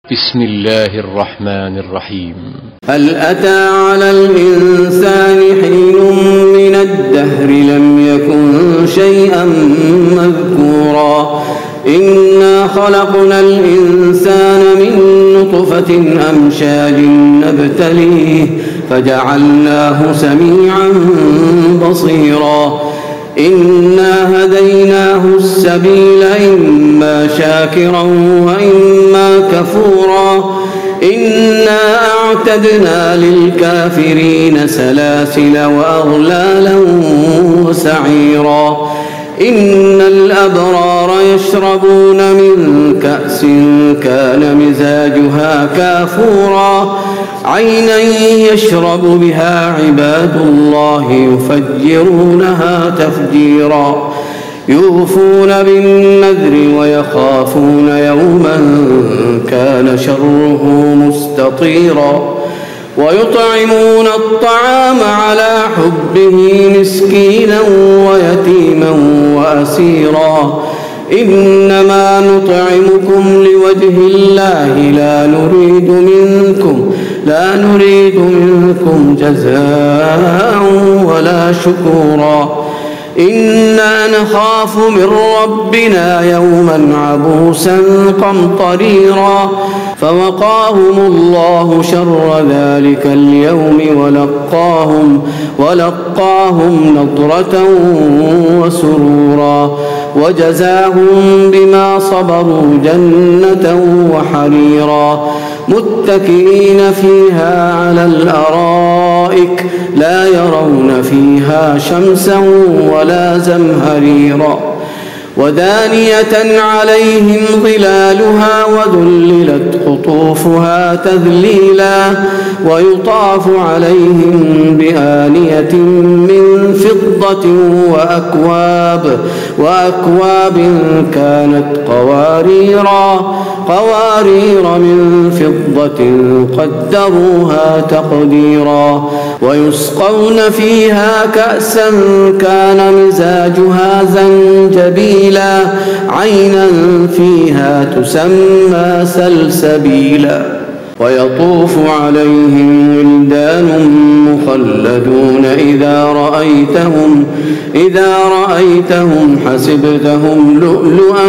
بسم الله الرحمن الرحيم. هل أتى على الإنسان حين من الدهر لم يكن شيئا مذكورا إنا خلقنا الإنسان من نطفة أمشاج نبتليه فجعلناه سميعا بصيرا إنا هديناه السبيل إما شاكرا وإما كفورا إنا أعتدنا للكافرين سلاسل وأغلالا وسعيرا إن الأبرار يشربون من كأس كان مزاجها كافورا عينا يشرب بها عباد الله يفجرونها تفجيرا يوفون بالنذر ويخافون يوما كان شره مستطيرا ويطعمون الطعام على حبه مسكينا ويتيما وأسيرا إنما نطعمكم لوجه الله لا نريد منكم جزاء ولا شكورا إنا نخاف من ربنا يوما عبوسا قمطريرا فوقاهم الله شر ذلك اليوم ولقاهم نضرة وسرورا وجزاهم بما صبروا جنة وحريرا متكئين فيها على الأرائك لا يرون فيها شمسا ولا زمهريرا ودانية عليهم ظلالها وذللت قطوفها تذليلا ويطاف عليهم بآنية من فضة وأكواب كانت قوارير من فضة قدروها تقديرا ويسقون فيها كأسا كان مزاجها زنجبيلا عينا فيها تسمى سلسبيلا ويطوف عليهم ولدان مخلدون إذا رأيتهم حسبتهم لؤلؤا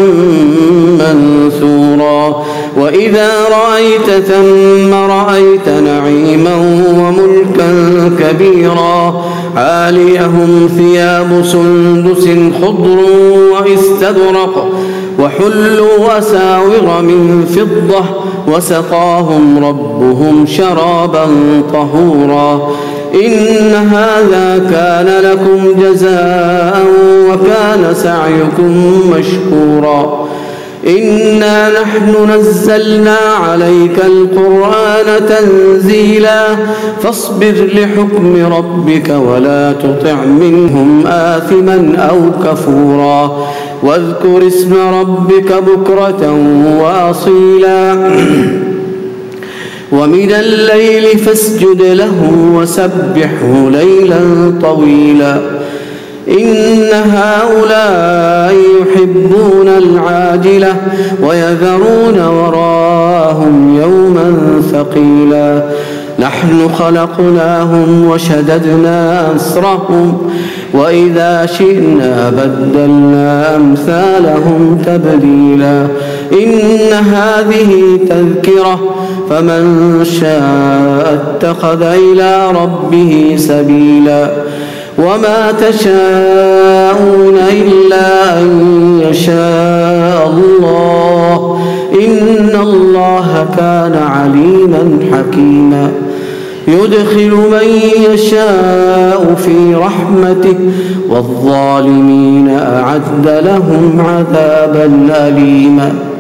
منثورا وإذا رأيت ثم رأيت نعيما وملكا كبيرا عاليهم ثياب سندس خضر واستبرق وحلوا أساور من فضة وسقاهم ربهم شرابا طهورا إن هذا كان لكم جزاء وكان سعيكم مشكورا إنا نحن نزلنا عليك القرآن تنزيلا فاصبر لحكم ربك ولا تطع منهم آثما أو كفورا واذكر اسم ربك بكرة وأصيلا ومن الليل فاسجد له وسبحه ليلا طويلا إن هؤلاء يحبون العاجلة ويذرون وراءهم يوما ثقيلا نحن خلقناهم وشددنا أسرهم وإذا شئنا بدلنا أمثالهم تبديلا إن هذه تذكرة فمن شاء اتخذ إلى ربه سبيلا وما تشاءون إلا أن يشاء الله إن الله كان عليما حكيما يدخل من يشاء في رحمته والظالمين أعد لهم عذابا أليما